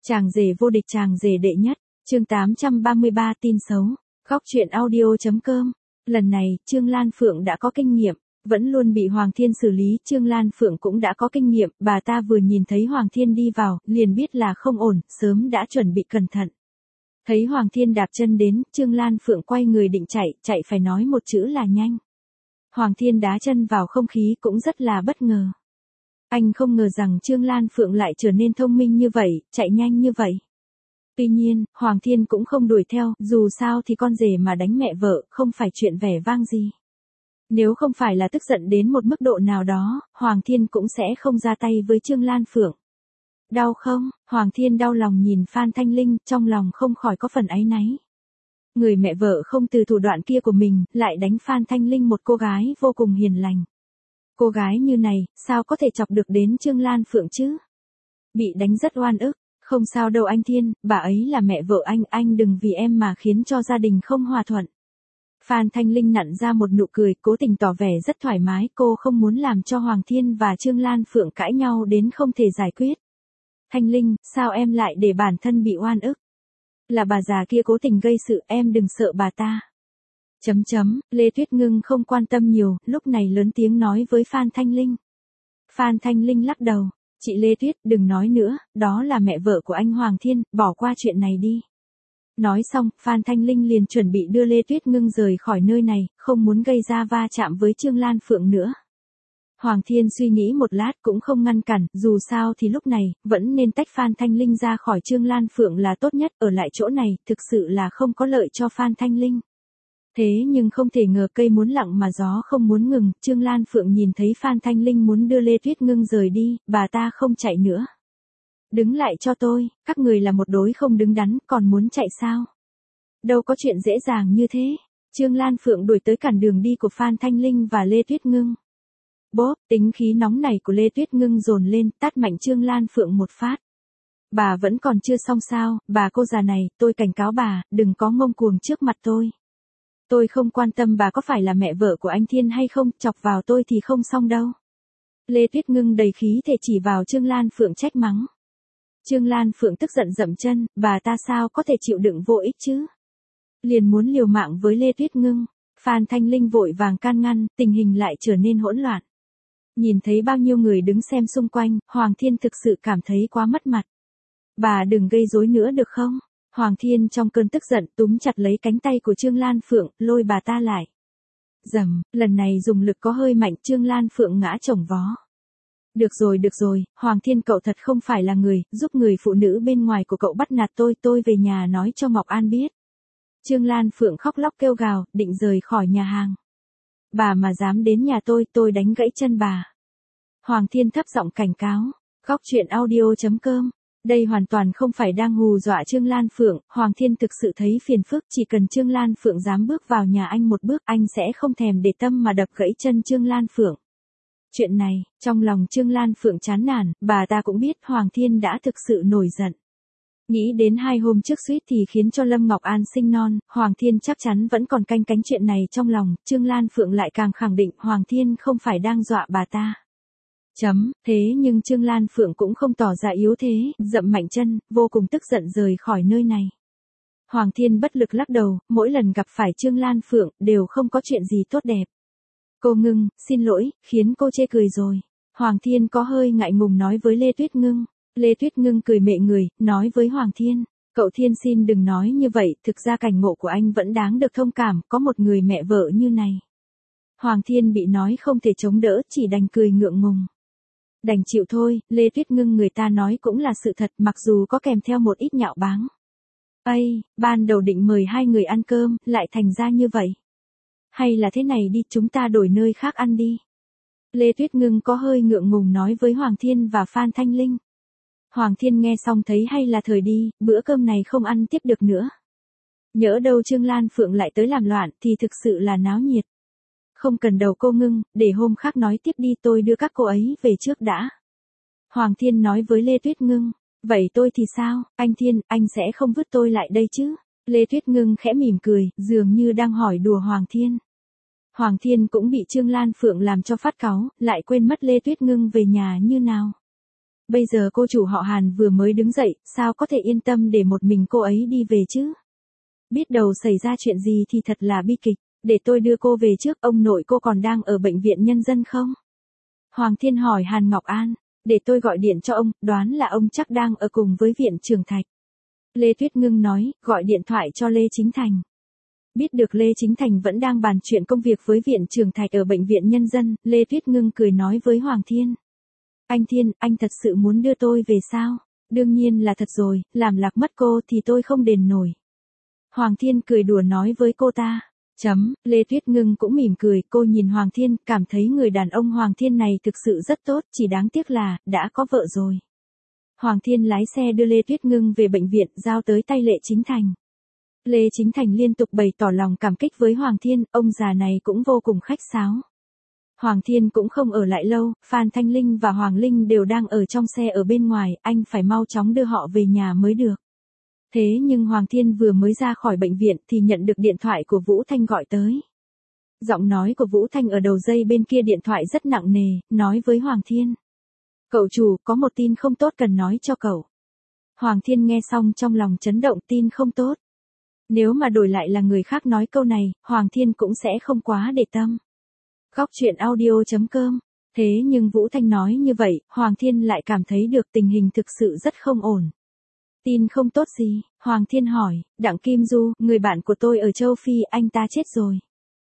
Chàng rể vô địch, chàng rể đệ nhất, chương 833 tin xấu, góc truyện audio.com. Lần này, Trương Lan Phượng đã có kinh nghiệm, vẫn luôn bị Hoàng Thiên xử lý, Trương Lan Phượng cũng đã có kinh nghiệm, bà ta vừa nhìn thấy Hoàng Thiên đi vào, liền biết là không ổn, sớm đã chuẩn bị cẩn thận. Thấy Hoàng Thiên đạp chân đến, Trương Lan Phượng quay người định chạy phải nói một chữ là nhanh. Hoàng Thiên đá chân vào không khí cũng rất là bất ngờ. Anh không ngờ rằng Trương Lan Phượng lại trở nên thông minh như vậy, chạy nhanh như vậy. Tuy nhiên, Hoàng Thiên cũng không đuổi theo, dù sao thì con rể mà đánh mẹ vợ, không phải chuyện vẻ vang gì. Nếu không phải là tức giận đến một mức độ nào đó, Hoàng Thiên cũng sẽ không ra tay với Trương Lan Phượng. Đau không? Hoàng Thiên đau lòng nhìn Phan Thanh Linh, trong lòng không khỏi có phần áy náy. Người mẹ vợ không từ thủ đoạn kia của mình, lại đánh Phan Thanh Linh, một cô gái vô cùng hiền lành. Cô gái như này, sao có thể chọc được đến Trương Lan Phượng chứ? Bị đánh rất oan ức, không sao đâu anh Thiên, bà ấy là mẹ vợ anh đừng vì em mà khiến cho gia đình không hòa thuận. Phan Thanh Linh nặn ra một nụ cười, cố tình tỏ vẻ rất thoải mái, cô không muốn làm cho Hoàng Thiên và Trương Lan Phượng cãi nhau đến không thể giải quyết. Thanh Linh, sao em lại để bản thân bị oan ức? Là bà già kia cố tình gây sự, em đừng sợ bà ta. Lê Tuyết Ngưng không quan tâm nhiều, lúc này lớn tiếng nói với Phan Thanh Linh. Phan Thanh Linh lắc đầu, chị Lê Tuyết, đừng nói nữa, đó là mẹ vợ của anh Hoàng Thiên, bỏ qua chuyện này đi. Nói xong, Phan Thanh Linh liền chuẩn bị đưa Lê Tuyết Ngưng rời khỏi nơi này, không muốn gây ra va chạm với Trương Lan Phượng nữa. Hoàng Thiên suy nghĩ một lát cũng không ngăn cản, dù sao thì lúc này, vẫn nên tách Phan Thanh Linh ra khỏi Trương Lan Phượng là tốt nhất, ở lại chỗ này, thực sự là không có lợi cho Phan Thanh Linh. Thế nhưng không thể ngờ cây muốn lặng mà gió không muốn ngừng, Trương Lan Phượng nhìn thấy Phan Thanh Linh muốn đưa Lê Tuyết Ngưng rời đi, bà ta không chạy nữa. Đứng lại cho tôi, các người là một đối không đứng đắn, còn muốn chạy sao? Đâu có chuyện dễ dàng như thế. Trương Lan Phượng đuổi tới cản đường đi của Phan Thanh Linh và Lê Tuyết Ngưng. Bốp, tính khí nóng này của Lê Tuyết Ngưng dồn lên, tát mạnh Trương Lan Phượng một phát. Bà vẫn còn chưa xong sao, bà cô già này, tôi cảnh cáo bà, đừng có ngông cuồng trước mặt tôi. Tôi không quan tâm bà có phải là mẹ vợ của anh Thiên hay không, chọc vào tôi thì không xong đâu. Lê Tuyết Ngưng đầy khí thể chỉ vào Trương Lan Phượng trách mắng. Trương Lan Phượng tức giận dậm chân, bà ta sao có thể chịu đựng vô ích chứ? Liền muốn liều mạng với Lê Tuyết Ngưng. Phan Thanh Linh vội vàng can ngăn, tình hình lại trở nên hỗn loạn. Nhìn thấy bao nhiêu người đứng xem xung quanh, Hoàng Thiên thực sự cảm thấy quá mất mặt. Bà đừng gây rối nữa được không? Hoàng Thiên trong cơn tức giận túm chặt lấy cánh tay của Trương Lan Phượng, lôi bà ta lại. Dầm, lần này dùng lực có hơi mạnh, Trương Lan Phượng ngã chồng vó. Được rồi, Hoàng Thiên cậu thật không phải là người, giúp người phụ nữ bên ngoài của cậu bắt nạt tôi về nhà nói cho Ngọc An biết. Trương Lan Phượng khóc lóc kêu gào, định rời khỏi nhà hàng. Bà mà dám đến nhà tôi đánh gãy chân bà. Hoàng Thiên thấp giọng cảnh cáo, góc truyện audio.com. Đây hoàn toàn không phải đang hù dọa Trương Lan Phượng, Hoàng Thiên thực sự thấy phiền phức, chỉ cần Trương Lan Phượng dám bước vào nhà anh một bước, anh sẽ không thèm để tâm mà đập gãy chân Trương Lan Phượng. Chuyện này, trong lòng Trương Lan Phượng chán nản, bà ta cũng biết Hoàng Thiên đã thực sự nổi giận. Nghĩ đến 2 hôm trước suýt thì khiến cho Lâm Ngọc An sinh non, Hoàng Thiên chắc chắn vẫn còn canh cánh chuyện này trong lòng, Trương Lan Phượng lại càng khẳng định Hoàng Thiên không phải đang dọa bà ta. Thế nhưng Trương Lan Phượng cũng không tỏ ra yếu thế, dậm mạnh chân, vô cùng tức giận rời khỏi nơi này. Hoàng Thiên bất lực lắc đầu, mỗi lần gặp phải Trương Lan Phượng, đều không có chuyện gì tốt đẹp. Cô Ngưng, xin lỗi, khiến cô chê cười rồi. Hoàng Thiên có hơi ngại ngùng nói với Lê Tuyết Ngưng. Lê Tuyết Ngưng cười mệ người, nói với Hoàng Thiên. Cậu Thiên xin đừng nói như vậy, thực ra cảnh ngộ của anh vẫn đáng được thông cảm, có một người mẹ vợ như này. Hoàng Thiên bị nói không thể chống đỡ, chỉ đành cười ngượng ngùng. Đành chịu thôi, Lê Tuyết Ngưng người ta nói cũng là sự thật, mặc dù có kèm theo một ít nhạo báng. Ban đầu định mời 2 người ăn cơm, lại thành ra như vậy. Hay là thế này đi, chúng ta đổi nơi khác ăn đi. Lê Tuyết Ngưng có hơi ngượng ngùng nói với Hoàng Thiên và Phan Thanh Linh. Hoàng Thiên nghe xong thấy hay là thời đi, bữa cơm này không ăn tiếp được nữa. Nhỡ đâu Trương Lan Phượng lại tới làm loạn thì thực sự là náo nhiệt. Không cần đầu cô Ngưng, để hôm khác nói tiếp đi, tôi đưa các cô ấy về trước đã. Hoàng Thiên nói với Lê Tuyết Ngưng, vậy tôi thì sao, anh Thiên, anh sẽ không vứt tôi lại đây chứ? Lê Tuyết Ngưng khẽ mỉm cười, dường như đang hỏi đùa Hoàng Thiên. Hoàng Thiên cũng bị Trương Lan Phượng làm cho phát cáu, lại quên mất Lê Tuyết Ngưng về nhà như nào. Bây giờ cô chủ họ Hàn vừa mới đứng dậy, sao có thể yên tâm để một mình cô ấy đi về chứ? Biết đầu xảy ra chuyện gì thì thật là bi kịch, để tôi đưa cô về trước, ông nội cô còn đang ở bệnh viện nhân dân không? Hoàng Thiên hỏi Hàn Ngọc An, để tôi gọi điện cho ông, đoán là ông chắc đang ở cùng với Viện Trường Thạch. Lê Tuyết Ngưng nói, gọi điện thoại cho Lê Chính Thành. Biết được Lê Chính Thành vẫn đang bàn chuyện công việc với Viện Trường Thạch ở bệnh viện nhân dân, Lê Tuyết Ngưng cười nói với Hoàng Thiên. Anh Thiên, anh thật sự muốn đưa tôi về sao? Đương nhiên là thật rồi, làm lạc mất cô thì tôi không đền nổi. Hoàng Thiên cười đùa nói với cô ta. Lê Tuyết Ngưng cũng mỉm cười, cô nhìn Hoàng Thiên, cảm thấy người đàn ông Hoàng Thiên này thực sự rất tốt, chỉ đáng tiếc là, đã có vợ rồi. Hoàng Thiên lái xe đưa Lê Tuyết Ngưng về bệnh viện, giao tới tay Lê Chính Thành. Lê Chính Thành liên tục bày tỏ lòng cảm kích với Hoàng Thiên, ông già này cũng vô cùng khách sáo. Hoàng Thiên cũng không ở lại lâu, Phan Thanh Linh và Hoàng Linh đều đang ở trong xe ở bên ngoài, anh phải mau chóng đưa họ về nhà mới được. Thế nhưng Hoàng Thiên vừa mới ra khỏi bệnh viện thì nhận được điện thoại của Vũ Thanh gọi tới. Giọng nói của Vũ Thanh ở đầu dây bên kia điện thoại rất nặng nề, nói với Hoàng Thiên. Cậu chủ, có một tin không tốt cần nói cho cậu. Hoàng Thiên nghe xong trong lòng chấn động, tin không tốt. Nếu mà đổi lại là người khác nói câu này, Hoàng Thiên cũng sẽ không quá để tâm. Góc truyện audio.com. Thế nhưng Vũ Thanh nói như vậy, Hoàng Thiên lại cảm thấy được tình hình thực sự rất không ổn. Tin không tốt gì? Hoàng Thiên hỏi, Đặng Kim Du, người bạn của tôi ở châu Phi, anh ta chết rồi.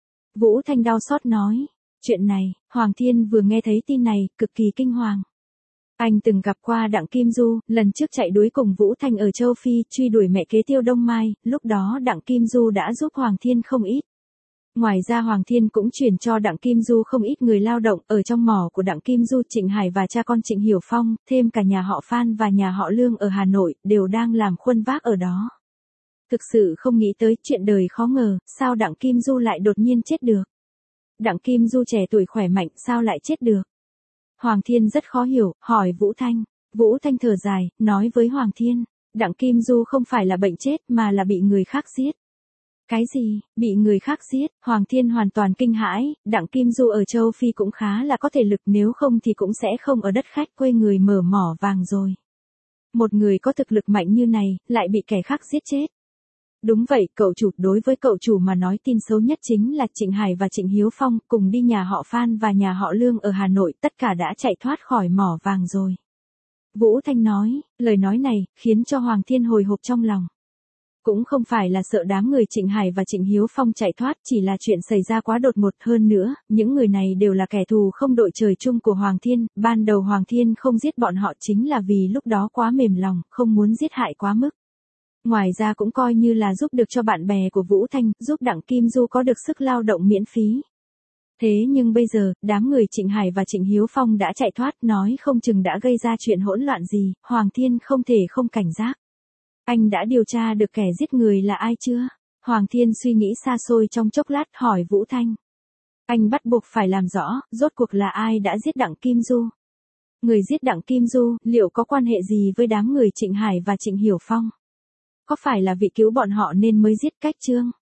Vũ Thanh đau xót nói, chuyện này, Hoàng Thiên vừa nghe thấy tin này, cực kỳ kinh hoàng. Anh từng gặp qua Đặng Kim Du, lần trước chạy đuổi cùng Vũ Thanh ở châu Phi, truy đuổi mẹ kế Tiêu Đông Mai, lúc đó Đặng Kim Du đã giúp Hoàng Thiên không ít. Ngoài ra Hoàng Thiên cũng chuyển cho Đặng Kim Du không ít người lao động ở trong mỏ của Đặng Kim Du, Trịnh Hải và cha con Trịnh Hiểu Phong, thêm cả nhà họ Phan và nhà họ Lương ở Hà Nội, đều đang làm khuân vác ở đó. Thực sự không nghĩ tới chuyện đời khó ngờ, sao Đặng Kim Du lại đột nhiên chết được. Đặng Kim Du trẻ tuổi khỏe mạnh, sao lại chết được. Hoàng Thiên rất khó hiểu, hỏi Vũ Thanh. Vũ Thanh thở dài, nói với Hoàng Thiên, Đặng Kim Du không phải là bệnh chết mà là bị người khác giết. Cái gì, bị người khác giết? Hoàng Thiên hoàn toàn kinh hãi, Đặng Kim Du ở châu Phi cũng khá là có thể lực, nếu không thì cũng sẽ không ở đất khách quê người mở mỏ vàng rồi. Một người có thực lực mạnh như này, lại bị kẻ khác giết chết. Đúng vậy, cậu chủ, đối với cậu chủ mà nói tin xấu nhất chính là Trịnh Hải và Trịnh Hiếu Phong cùng đi nhà họ Phan và nhà họ Lương ở Hà Nội, tất cả đã chạy thoát khỏi mỏ vàng rồi. Vũ Thanh nói, lời nói này, khiến cho Hoàng Thiên hồi hộp trong lòng. Cũng không phải là sợ đám người Trịnh Hải và Trịnh Hiếu Phong chạy thoát, chỉ là chuyện xảy ra quá đột ngột, hơn nữa, những người này đều là kẻ thù không đội trời chung của Hoàng Thiên, ban đầu Hoàng Thiên không giết bọn họ chính là vì lúc đó quá mềm lòng, không muốn giết hại quá mức. Ngoài ra cũng coi như là giúp được cho bạn bè của Vũ Thanh, giúp Đặng Kim Du có được sức lao động miễn phí. Thế nhưng bây giờ, đám người Trịnh Hải và Trịnh Hiếu Phong đã chạy thoát, nói không chừng đã gây ra chuyện hỗn loạn gì, Hoàng Thiên không thể không cảnh giác. Anh đã điều tra được kẻ giết người là ai chưa? Hoàng Thiên suy nghĩ xa xôi trong chốc lát, hỏi Vũ Thanh. Anh bắt buộc phải làm rõ, rốt cuộc là ai đã giết Đặng Kim Du? Người giết Đặng Kim Du, liệu có quan hệ gì với đám người Trịnh Hải và Trịnh Hiểu Phong? Có phải là vì cứu bọn họ nên mới giết Cách Trương?